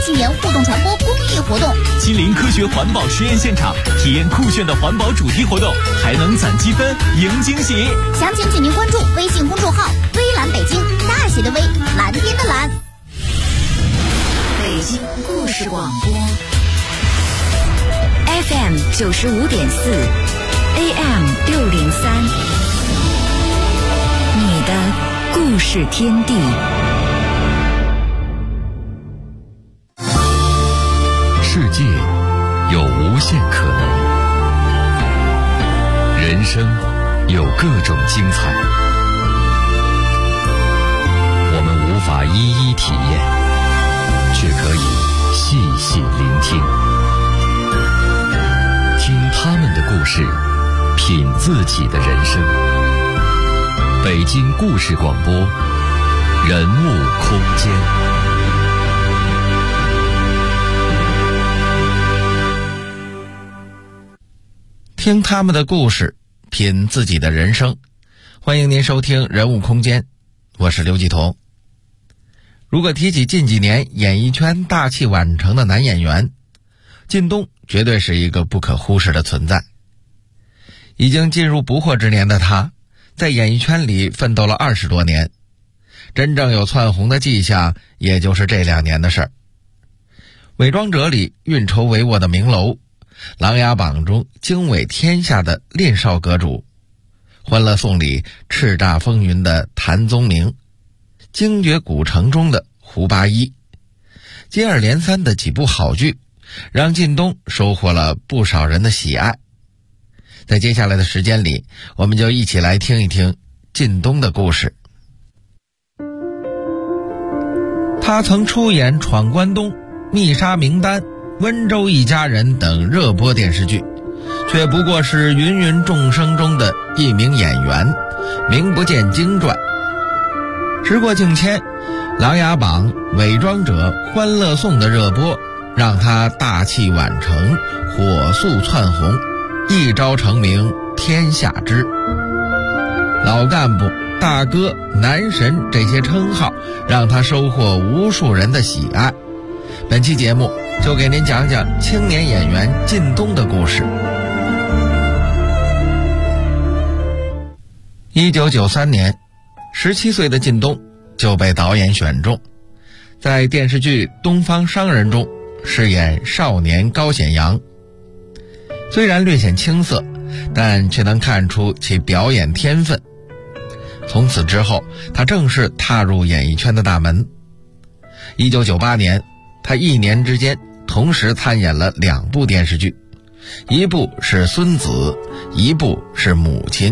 新源互动传播公益活动， 亲临科学环保实验现场，体验酷炫的环保主题活动，还能攒积分赢惊喜。 详情请您关注微信公众号微蓝北京，大写的微，蓝天的蓝。 北京故事广播 FM 95.4 AM 603，你的故事天地。 世界有无限可能，人生有各种精彩，我们无法一一体验，却可以细细聆听，听他们的故事，品自己的人生。北京故事广播，人物空间。 听他们的故事，品自己的人生。欢迎您收听人物空间，我是刘继彤。如果提起近几年演艺圈大器晚成的男演员，靳东绝对是一个不可忽视的存在。已经进入不惑之年的他，在演艺圈里奋斗了20多年，真正有窜红的迹象也就是这2年的事儿。伪装者里运筹帷幄的明楼，琅琊榜中惊伟天下的练少阁主，欢乐颂里叱咤风云的谭宗明，精绝古城中的胡八一，接二连三的几部好剧让靳东收获了不少人的喜爱。在接下来的时间里，我们就一起来听一听靳东的故事。他曾出演《闯关东》、《密杀名单》、温州一家人等热播电视剧，却不过是芸芸众生中的一名演员，名不见经传。时过境迁，琅琊榜、伪装者、欢乐颂的热播让他大器晚成，火速窜红，一朝成名天下知。老干部、大哥、男神这些称号让他收获无数人的喜爱。本期节目就给您讲讲青年演员靳东的故事。1993年，17岁的靳东就被导演选中，在电视剧《东方商人》中饰演少年高显阳。虽然略显青涩，但却能看出其表演天分。从此之后，他正式踏入演艺圈的大门。1998年，他1年之间同时参演了2部电视剧，一部是孙子，一部是母亲。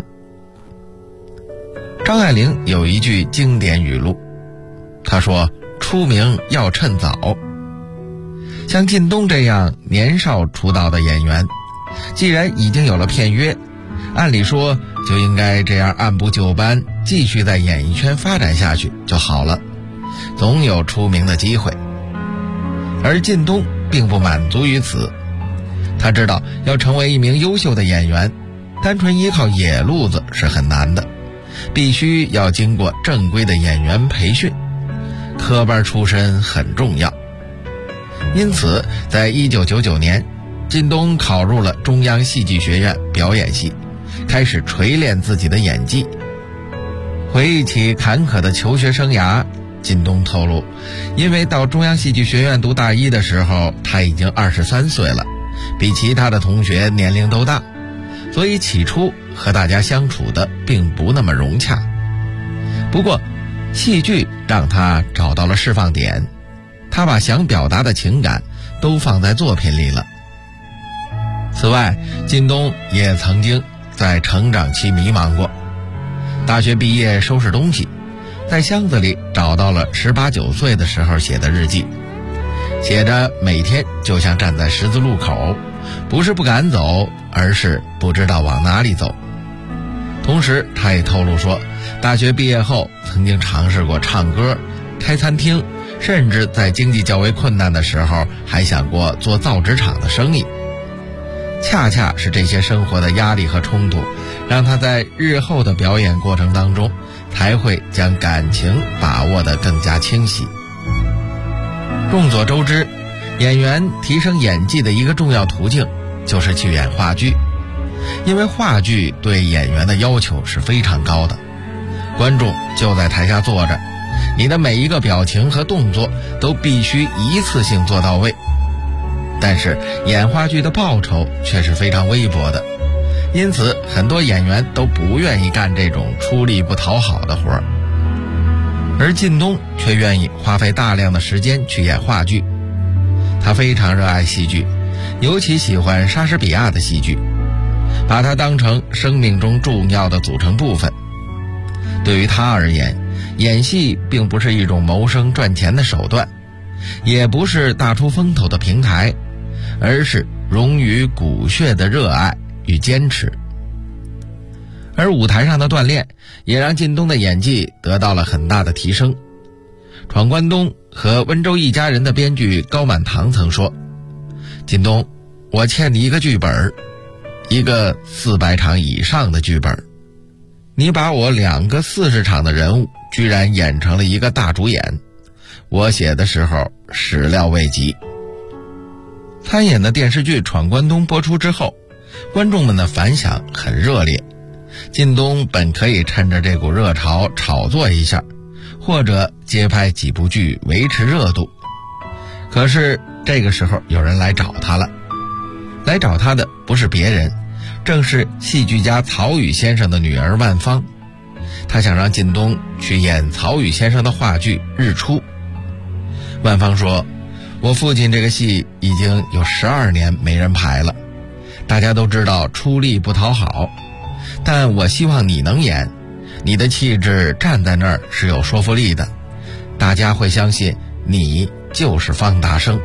张爱玲有一句经典语录，她说出名要趁早。像靳东这样年少出道的演员，既然已经有了片约，按理说就应该这样按部就班继续在演艺圈发展下去就好了，总有出名的机会。而靳东并不满足于此，他知道要成为一名优秀的演员，单纯依靠野路子是很难的，必须要经过正规的演员培训，科班出身很重要。因此在1999年，靳东考入了中央戏剧学院表演系，开始锤炼自己的演技。回忆起坎坷的求学生涯，靳东透露，因为到中央戏剧学院读大1的时候，他已经23岁了，比其他的同学年龄都大，所以起初和大家相处的并不那么融洽。不过戏剧让他找到了释放点，他把想表达的情感都放在作品里了。此外，靳东也曾经在成长期迷茫过。大学毕业收拾东西，在箱子里找到了18、19岁的时候写的日记，写着每天就像站在十字路口，不是不敢走，而是不知道往哪里走。同时他也透露说，大学毕业后曾经尝试过唱歌、开餐厅，甚至在经济较为困难的时候还想过做造纸厂的生意。恰恰是这些生活的压力和冲突，让他在日后的表演过程当中才会将感情把握得更加清晰。众所周知， 演员提升演技的一个重要途径就是去演话剧，因为话剧对演员的要求是非常高的，观众就在台下坐着，你的每一个表情和动作都必须一次性做到位。但是演话剧的报酬却是非常微薄的，因此很多演员都不愿意干这种出力不讨好的活儿。而靳东却愿意花费大量的时间去演话剧，他非常热爱戏剧，尤其喜欢莎士比亚的戏剧，把它当成生命中重要的组成部分。对于他而言，演戏并不是一种谋生赚钱的手段，也不是大出风头的平台，而是融于骨血的热爱与坚持。而舞台上的锻炼也让靳东的演技得到了很大的提升。闯关东和温州一家人的编剧高满堂曾说，靳东，我欠你一个剧本，一个400场以上的剧本，你把我2个40场的人物居然演成了一个大主演，我写的时候始料未及。参演的电视剧《闯关东》播出之后，观众们的反响很热烈，靳东本可以趁着这股热潮炒作一下，或者接拍几部剧维持热度。可是这个时候有人来找他了，来找他的不是别人，正是戏剧家曹禺先生的女儿万芳。他想让靳东去演曹禺先生的话剧《日出》。万芳说，我父亲这个戏已经有12年没人排了，大家都知道出力不讨好，但我希望你能演，你的气质站在那儿是有说服力的，大家会相信你就是方大生。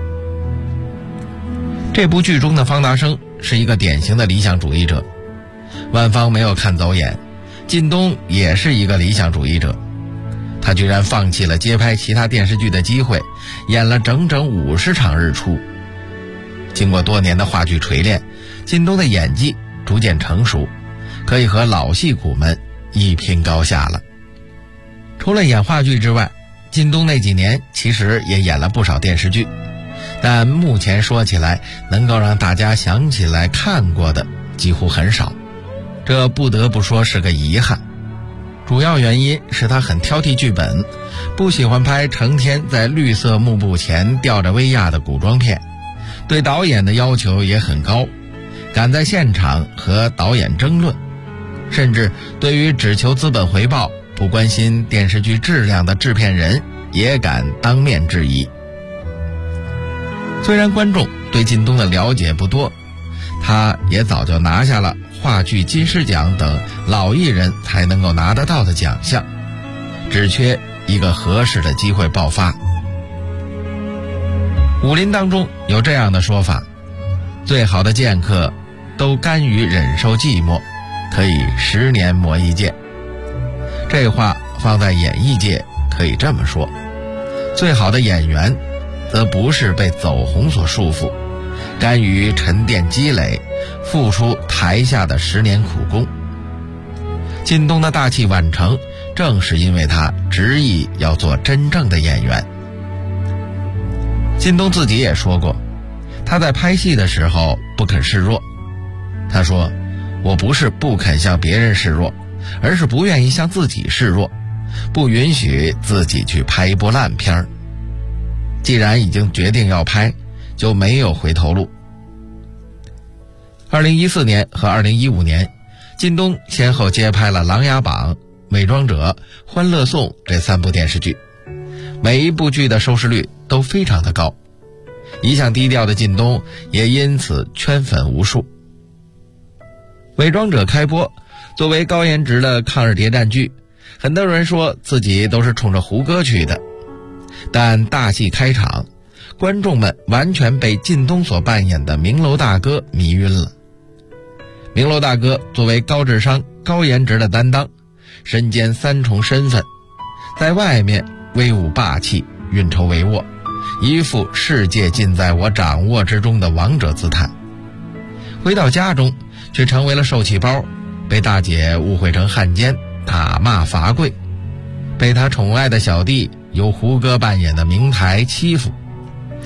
这部剧中的方大生是一个典型的理想主义者，万芳没有看走眼，靳东也是一个理想主义者，他居然放弃了接拍其他电视剧的机会，演了整整50场日出。经过多年的话剧锤炼，靳东的演技逐渐成熟，可以和老戏骨们一拼高下了。除了演话剧之外，靳东那几年其实也演了不少电视剧，但目前说起来能够让大家想起来看过的几乎很少，这不得不说是个遗憾。主要原因是他很挑剔剧本，不喜欢拍成天在绿色幕布前吊着威亚的古装片，对导演的要求也很高，敢在现场和导演争论，甚至对于只求资本回报不关心电视剧质量的制片人也敢当面质疑。虽然观众对靳东的了解不多，他也早就拿下了话剧金狮奖等老艺人才能够拿得到的奖项，只缺一个合适的机会爆发。武林当中有这样的说法，最好的剑客都甘于忍受寂寞，可以10年磨一剑。这话放在演艺界可以这么说，最好的演员则不是被走红所束缚，甘于沉淀积累，付出台下的10年苦功。靳东的大器晚成，正是因为他执意要做真正的演员。靳东自己也说过，他在拍戏的时候不肯示弱。他说，我不是不肯向别人示弱，而是不愿意向自己示弱，不允许自己去拍一部烂片儿。既然已经决定要拍，就没有回头路。2014年和2015年，靳东先后接拍了《琅琊榜》、《伪装者》、《欢乐颂》这3部电视剧，每一部剧的收视率都非常的高，一向低调的靳东也因此圈粉无数。《伪装者》开播，作为高颜值的抗日谍战剧，很多人说自己都是冲着胡歌去的，但大戏开场，观众们完全被靳东所扮演的明楼大哥迷晕了。明楼大哥作为高智商高颜值的担当，身兼3重身份，在外面威武霸气，运筹帷幄，一副世界尽在我掌握之中的王者姿态。回到家中却成为了受气包，被大姐误会成汉奸，打骂罚跪，被他宠爱的小弟由胡歌扮演的明台欺负，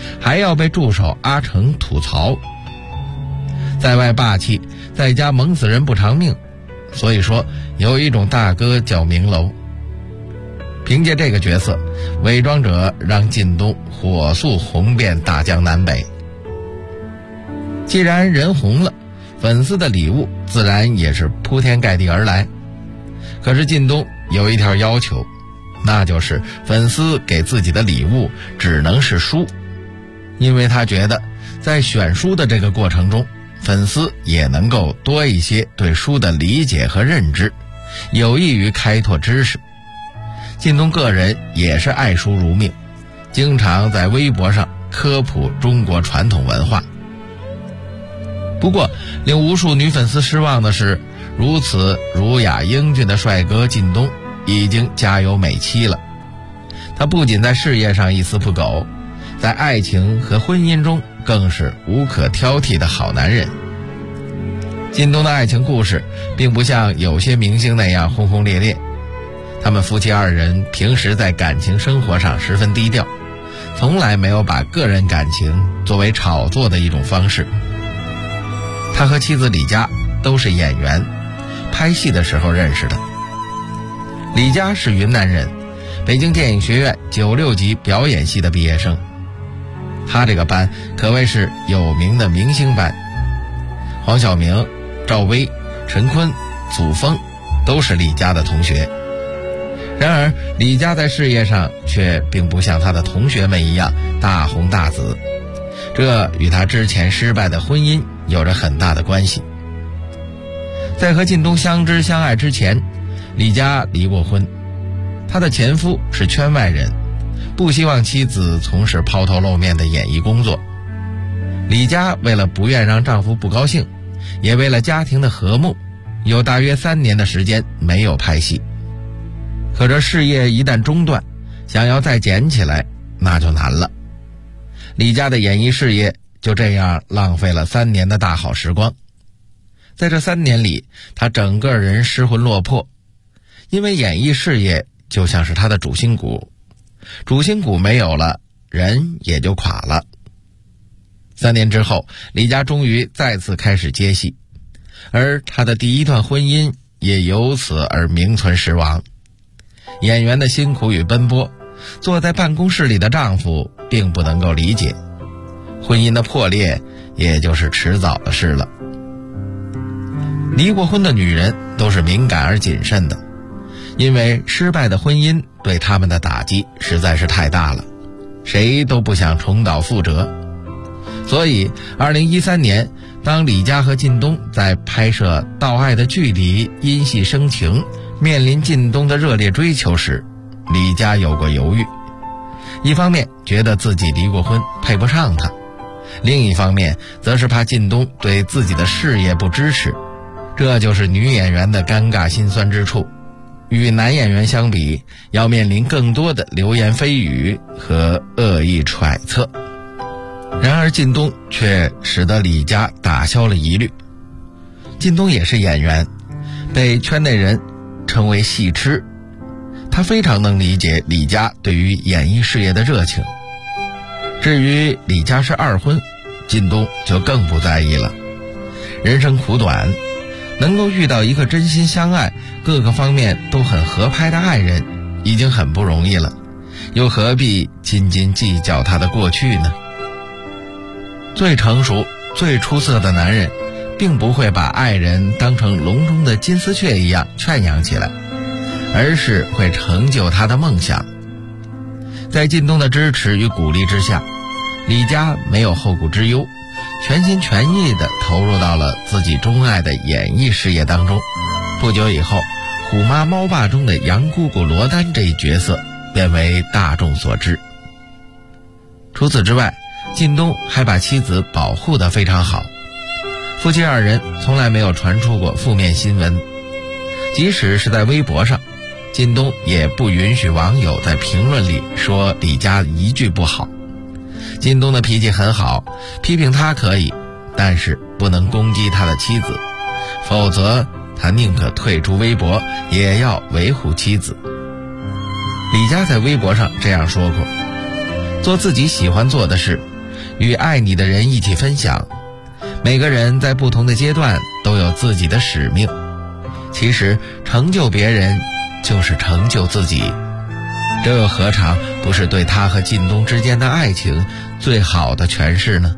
还要被助手阿成吐槽，在外霸气，在家猛死人不偿命。所以说有一种大哥叫明楼。凭借这个角色，伪装者让靳东火速红遍大江南北。既然人红了，粉丝的礼物自然也是铺天盖地而来。可是靳东有一条要求，那就是粉丝给自己的礼物只能是书，因为他觉得在选书的这个过程中，粉丝也能够多一些对书的理解和认知，有益于开拓知识。靳东个人也是爱书如命，经常在微博上科普中国传统文化。不过令无数女粉丝失望的是，如此儒雅英俊的帅哥靳东已经家有美妻了。他不仅在事业上一丝不苟，在爱情和婚姻中更是无可挑剔的好男人。靳东的爱情故事并不像有些明星那样轰轰烈烈，他们夫妻二人平时在感情生活上十分低调，从来没有把个人感情作为炒作的一种方式。他和妻子李佳都是演员，拍戏的时候认识的。李佳是云南人，北京电影学院96级表演系的毕业生。他这个班可谓是有名的明星班，黄晓明、赵薇、陈坤、祖峰都是李佳的同学。然而李佳在事业上却并不像他的同学们一样大红大紫，这与他之前失败的婚姻有着很大的关系。在和靳东相知相爱之前，李佳离过婚，他的前夫是圈外人，不希望妻子从事抛头露面的演艺工作。李佳为了不愿让丈夫不高兴，也为了家庭的和睦，有大约3年的时间没有拍戏。可这事业一旦中断，想要再捡起来那就难了。李佳的演艺事业就这样浪费了3年的大好时光。在这3年里，他整个人失魂落魄，因为演艺事业就像是他的主心骨，主心骨没有了，人也就垮了。3年之后，李佳终于再次开始接戏，而他的第一段婚姻也由此而名存实亡。演员的辛苦与奔波，坐在办公室里的丈夫并不能够理解，婚姻的破裂也就是迟早的事了。离过婚的女人都是敏感而谨慎的，因为失败的婚姻对他们的打击实在是太大了，谁都不想重蹈覆辙。所以2013年，当李佳和靳东在拍摄《道爱的距离》因戏生情，面临靳东的热烈追求时，李佳有过犹豫。一方面觉得自己离过婚配不上他，另一方面则是怕靳东对自己的事业不支持。这就是女演员的尴尬心酸之处，与男演员相比，要面临更多的流言蜚语和恶意揣测。然而靳东却使得李佳打消了疑虑。靳东也是演员，被圈内人称为戏痴，他非常能理解李佳对于演艺事业的热情。至于李佳是二婚，靳东就更不在意了。人生苦短，能够遇到一个真心相爱、各个方面都很合拍的爱人已经很不容易了，又何必斤斤计较他的过去呢？最成熟、最出色的男人并不会把爱人当成笼中的金丝雀一样圈养起来，而是会成就他的梦想。在靳东的支持与鼓励之下，李佳没有后顾之忧，全心全意地投入到了自己钟爱的演艺事业当中。不久以后，虎妈猫爸中的杨姑姑罗丹这一角色便为大众所知。除此之外，靳东还把妻子保护得非常好，夫妻二人从来没有传出过负面新闻，即使是在微博上，靳东也不允许网友在评论里说李佳一句不好。靳东的脾气很好，批评他可以，但是不能攻击他的妻子，否则他宁可退出微博也要维护妻子。李佳在微博上这样说过：做自己喜欢做的事， 与爱你的人一起分享。每个人在不同的阶段都有自己的使命，其实成就别人就是成就自己，这又何尝不是对他和靳东之间的爱情最好的诠释呢？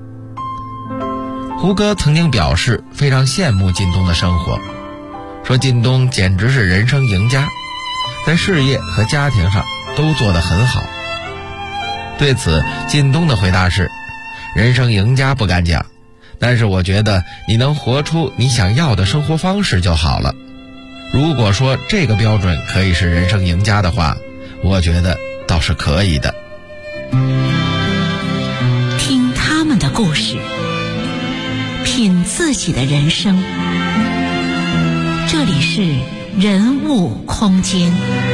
胡歌曾经表示非常羡慕靳东的生活，说靳东简直是人生赢家，在事业和家庭上都做得很好。对此，靳东的回答是：人生赢家不敢讲，但是我觉得你能活出你想要的生活方式就好了。如果说这个标准可以是人生赢家的话，我觉得倒是可以的。 听他们的故事，品自己的人生。这里是人物空间。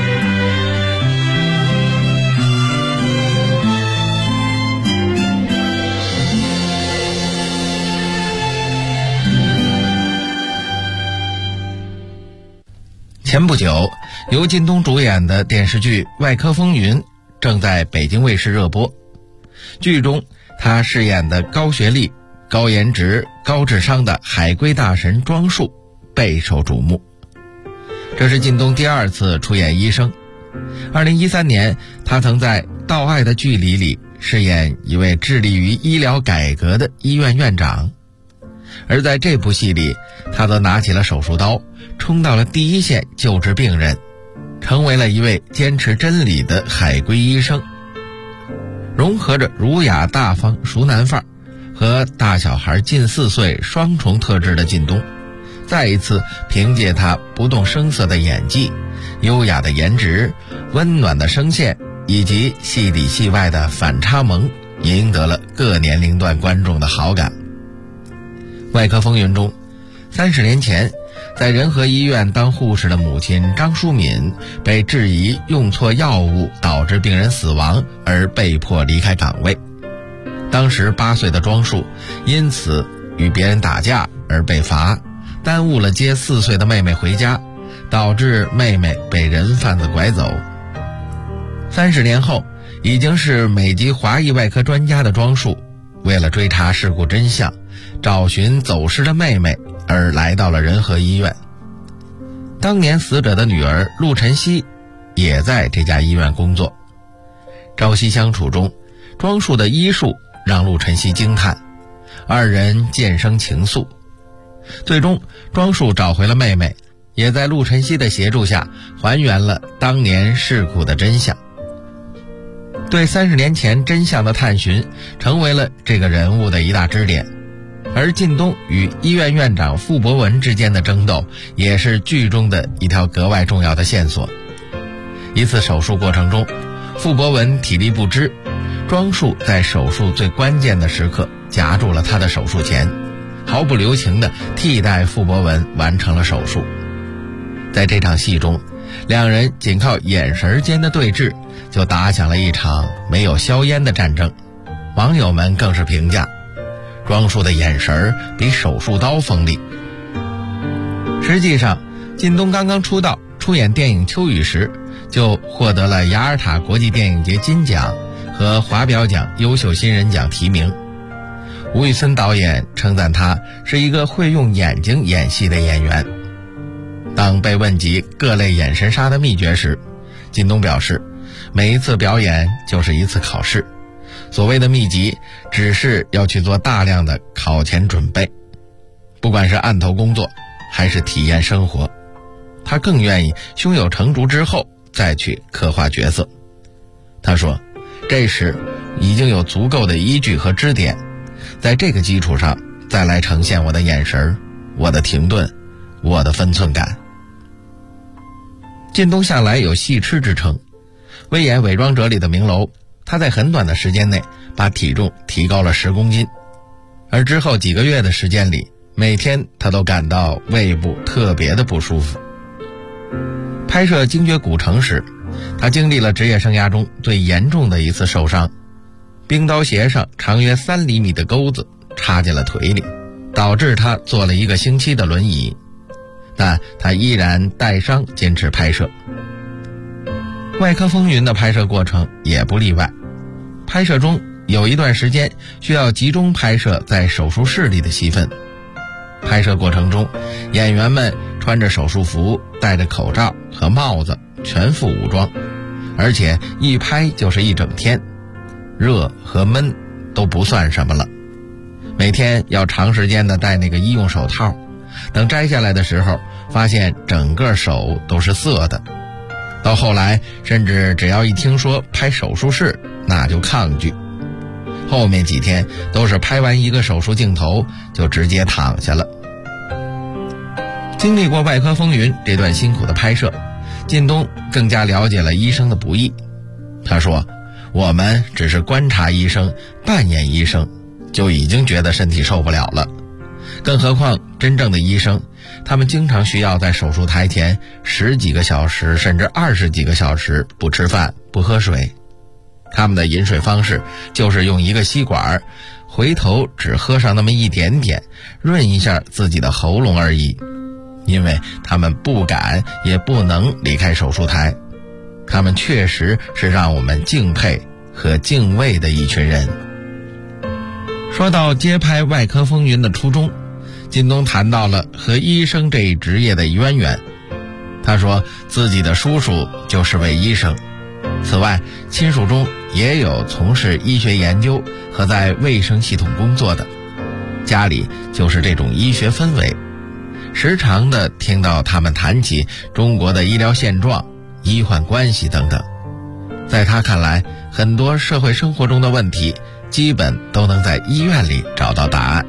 前不久，由靳东主演的电视剧《外科风云》正在北京卫视热播。剧中，他饰演的高学历、高颜值、高智商的海归大神庄树备受瞩目。这是靳东第2次出演医生。2013年，他曾在《道爱的距离》里饰演一位致力于医疗改革的医院院长。而在这部戏里，他则拿起了手术刀，冲到了第一线救治病人，成为了一位坚持真理的海归医生。融合着儒雅大方熟男范儿和大小孩近4岁双重特质的靳东，再一次凭借他不动声色的演技、优雅的颜值、温暖的声线以及戏里戏外的反差萌，赢得了各年龄段观众的好感。外科风云中，30年前在仁和医院当护士的母亲张淑敏被质疑用错药物导致病人死亡而被迫离开岗位。当时8岁的庄树因此与别人打架而被罚，耽误了接4岁的妹妹回家，导致妹妹被人贩子拐走。30年后，已经是美籍华裔外科专家的庄树，为了追查事故真相，找寻走失的妹妹而来到了仁和医院。当年死者的女儿陆晨曦也在这家医院工作。朝夕相处中，庄树的医术让陆晨曦惊叹，2人渐生情愫。最终，庄树找回了妹妹，也在陆晨曦的协助下还原了当年事故的真相。对30年前真相的探寻成为了这个人物的一大支点。而靳东与医院院长傅博文之间的争斗也是剧中的一条格外重要的线索。一次手术过程中，傅博文体力不支，庄树在手术最关键的时刻夹住了他的手术钳，毫不留情地替代傅博文完成了手术。在这场戏中，2人仅靠眼神间的对峙就打响了一场没有硝烟的战争。网友们更是评价，庄树的眼神比手术刀锋利。实际上，靳东刚刚出道出演电影《秋雨》时，就获得了雅尔塔国际电影节金奖和华表奖优秀新人奖提名。吴宇森导演称赞他是一个会用眼睛演戏的演员。当被问及各类眼神杀的秘诀时，靳东表示，每一次表演就是一次考试，所谓的秘籍只是要去做大量的考前准备。不管是案头工作还是体验生活，他更愿意胸有成竹之后再去刻画角色。他说，这时已经有足够的依据和支点，在这个基础上再来呈现我的眼神、我的停顿、我的分寸感。靳东向来有戏痴之称，为演《伪装者》里的明楼，他在很短的时间内把体重提高了10公斤，而之后几个月的时间里，每天他都感到胃部特别的不舒服。拍摄《精绝古城》时，他经历了职业生涯中最严重的一次受伤，冰刀鞋上长约3厘米的钩子插进了腿里，导致他坐了1个星期的轮椅，但他依然带伤坚持拍摄。外科风云的拍摄过程也不例外，拍摄中有一段时间需要集中拍摄在手术室里的戏份。拍摄过程中，演员们穿着手术服，戴着口罩和帽子，全副武装，而且一拍就是一整天，热和闷都不算什么了。每天要长时间的戴那个医用手套，等摘下来的时候，发现整个手都是涩的。到后来，甚至只要一听说拍手术室，那就抗拒。后面几天都是拍完一个手术镜头就直接躺下了。经历过外科风云这段辛苦的拍摄，靳东更加了解了医生的不易。他说，我们只是观察医生，扮演医生，就已经觉得身体受不了了，更何况真正的医生，他们经常需要在手术台前10几个小时甚至20几个小时不吃饭不喝水。他们的饮水方式就是用一个吸管，回头只喝上那么一点点，润一下自己的喉咙而已。因为他们不敢也不能离开手术台，他们确实是让我们敬佩和敬畏的一群人。说到接拍外科风云的初衷，靳东谈到了和医生这一职业的渊源。他说自己的叔叔就是位医生，此外亲属中也有从事医学研究和在卫生系统工作的，家里就是这种医学氛围，时常的听到他们谈起中国的医疗现状、医患关系等等。在他看来，很多社会生活中的问题基本都能在医院里找到答案。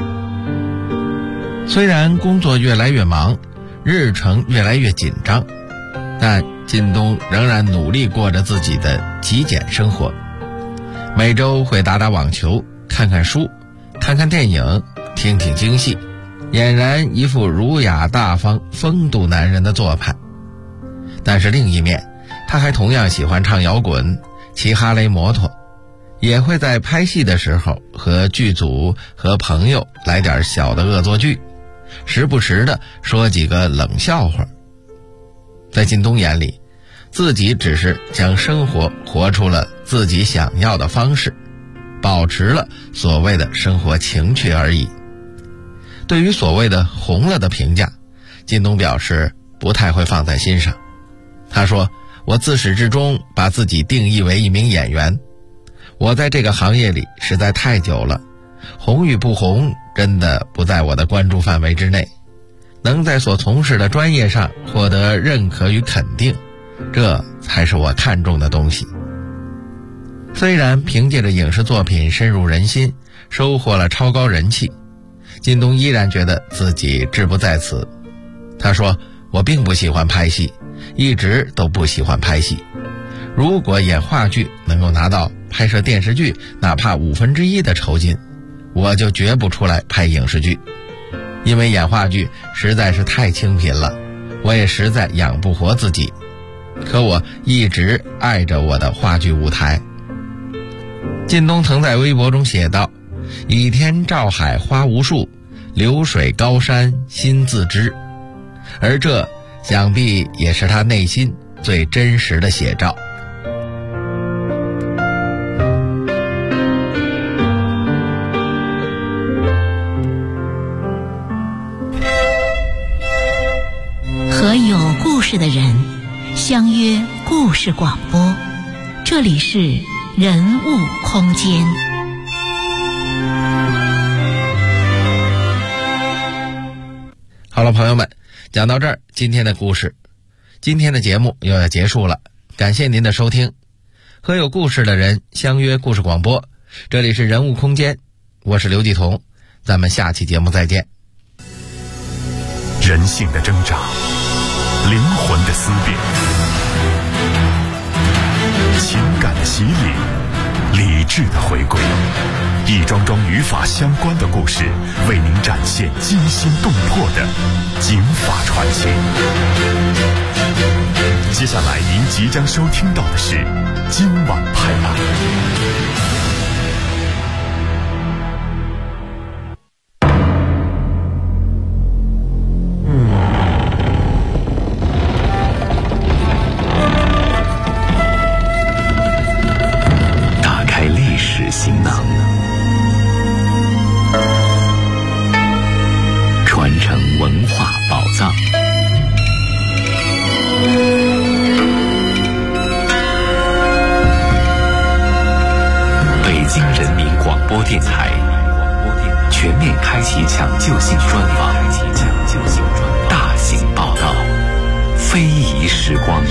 虽然工作越来越忙，日程越来越紧张，但靳东仍然努力过着自己的极简生活。每周会打打网球，看看书，看看电影，听听京戏，俨然一副儒雅大方、风度男人的做派。但是另一面，他还同样喜欢唱摇滚，骑哈雷摩托，也会在拍戏的时候和剧组和朋友来点小的恶作剧，时不时的说几个冷笑话。在靳东眼里，自己只是将生活活出了自己想要的方式，保持了所谓的生活情趣而已。对于所谓的红了的评价，靳东表示不太会放在心上。他说，我自始至终把自己定义为一名演员，我在这个行业里实在太久了，红与不红真的不在我的关注范围之内，能在所从事的专业上获得认可与肯定，这才是我看重的东西。虽然凭借着影视作品深入人心，收获了超高人气，靳东依然觉得自己志不在此。他说，我并不喜欢拍戏，一直都不喜欢拍戏。如果演话剧能够拿到拍摄电视剧哪怕1/5的酬金，我就绝不出来拍影视剧。因为演话剧实在是太清贫了，我也实在养不活自己。可我一直爱着我的话剧舞台。靳东曾在微博中写道，倚天照海花无数，流水高山心自知。而这想必也是他内心最真实的写照。 和有故事的人相约故事广播，这里是人物空间。 好了，朋友们，讲到这儿，今天的节目又要结束了，感谢您的收听。和有故事的人相约故事广播，这里是人物空间，我是刘继彤，咱们下期节目再见。 人性的挣扎，灵魂的思辨，情感的洗礼，理智的回归，一桩桩与法相关的故事，为您展现惊心动魄的警法传奇。接下来您即将收听到的是今晚拍案。 播电台全面开启抢救性专访，大型报道，非遗时光。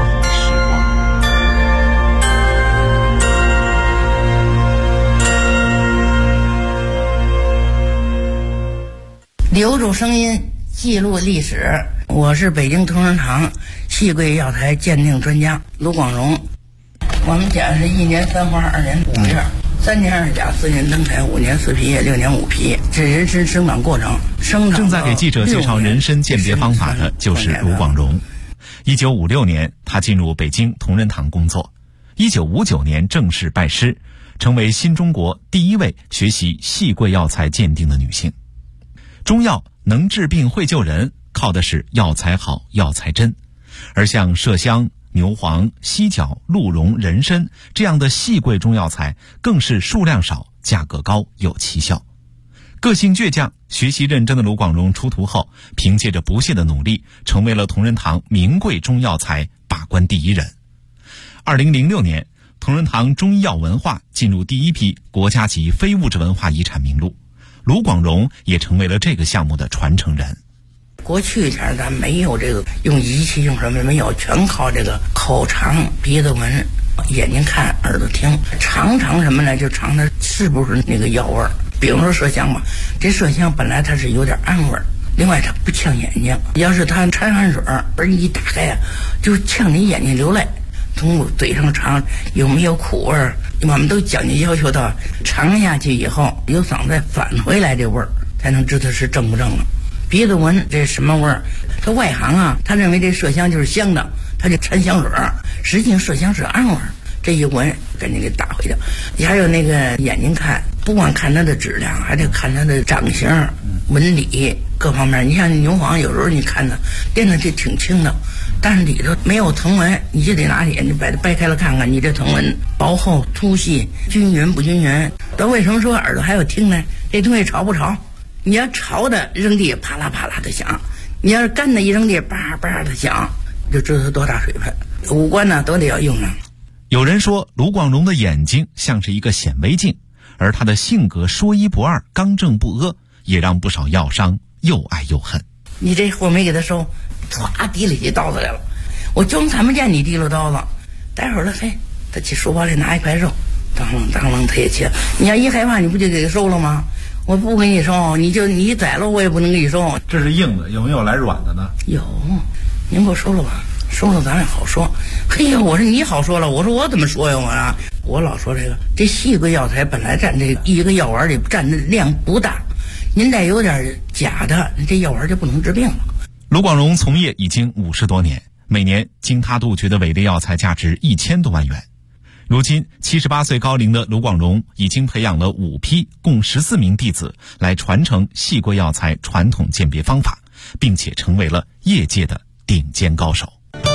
留住声音，记录历史。我是北京同仁堂细桂药材鉴定专家卢广荣。我们家是1年3花2年5月，3年2甲4年登台5年4皮叶6年5皮，这人参生长过程。 正在给记者介绍人参鉴别方法的就是卢广荣。1956年，他进入北京同仁堂工作。1959年正式拜师，成为新中国第一位学习细桂药材鉴定的女性。中药能治病会救人，靠的是药材好、药材真。而像麝香、牛黄、犀角、鹿茸、人参这样的细桂中药材，更是数量少、价格高、有奇效。个性倔强、学习认真的卢广荣出徒后，凭借着不懈的努力，成为了同仁堂名贵中药材把关第一人。2006年，同仁堂中医药文化进入第一批国家级非物质文化遗产名录，卢广荣也成为了这个项目的传承人。 过去前咱没有这个用仪器用什么没有，全靠这个口尝、鼻子闻、眼睛看、耳朵听，尝什么呢？就尝它是不是那个药味儿。比如说麝香吧，这麝香本来它是有点氨味儿，另外它不呛眼睛，要是它掺汗水而一打开就呛你眼睛流泪。从嘴上尝有没有苦味儿，我们都讲究要求到尝下去以后有嗓子返回来这味儿，才能知道是正不正了。鼻子闻这什么味儿？他外行他认为这麝香就是香的，他就掺香水，实际上麝香是氨味儿。这一闻赶紧给打回去。还有那个眼睛看，不光看它的质量，还得看它的长形、纹理各方面。你像牛黄，有时候你看它练的这挺轻的，但是里头没有藤纹，你就得拿眼睛把它掰开了看看，你这藤纹薄厚、粗细、均匀不均匀。那为什么说耳朵还有听呢？这东西潮不潮？你要潮的扔地啪啦啪啦的响，你要是干的一扔地叭叭的响，就知道它多大水分。五官呢都得要用上。 有人说卢广荣的眼睛像是一个显微镜，而他的性格说一不二、刚正不阿，也让不少药商又爱又恨。 你这货没给他收，唰提里起刀子来了，我就看不见你提了刀子，待会儿了他去书包里拿一块肉，当啷他也切。你要一害怕，你不就给他收了吗？我不给你收，你宰了我也不能给你收。 这是硬的，有没有来软的呢？ 有，您给我收了吧，收了咱俩好说。嘿呀，我说你好说了，我说我怎么说呀我老说这细桂药材本来占这一个药丸里占的量不大，您再有点假的，这药丸就不能治病了。 卢广荣从业已经50多年，每年经他杜绝的伪劣药材价值1000多万元。如今78岁高龄的卢广荣已经培养了5批共14名弟子来传承细桂药材传统鉴别方法，并且成为了业界的顶尖高手。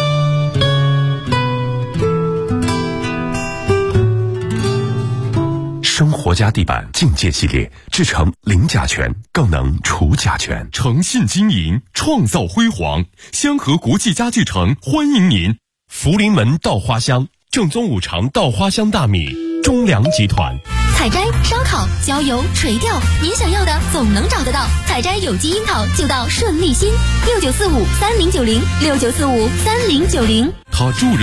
生活家地板境界系列制成零甲醛，更能除甲醛。 诚信经营，创造辉煌。香河国际家具城欢迎您。福临门稻花香，正宗五常稻花香大米，中粮集团。 采摘、烧烤、浇油、垂钓，您想要的总能找得到。采摘有机樱桃就到顺利新，69453090，69453090。 他助人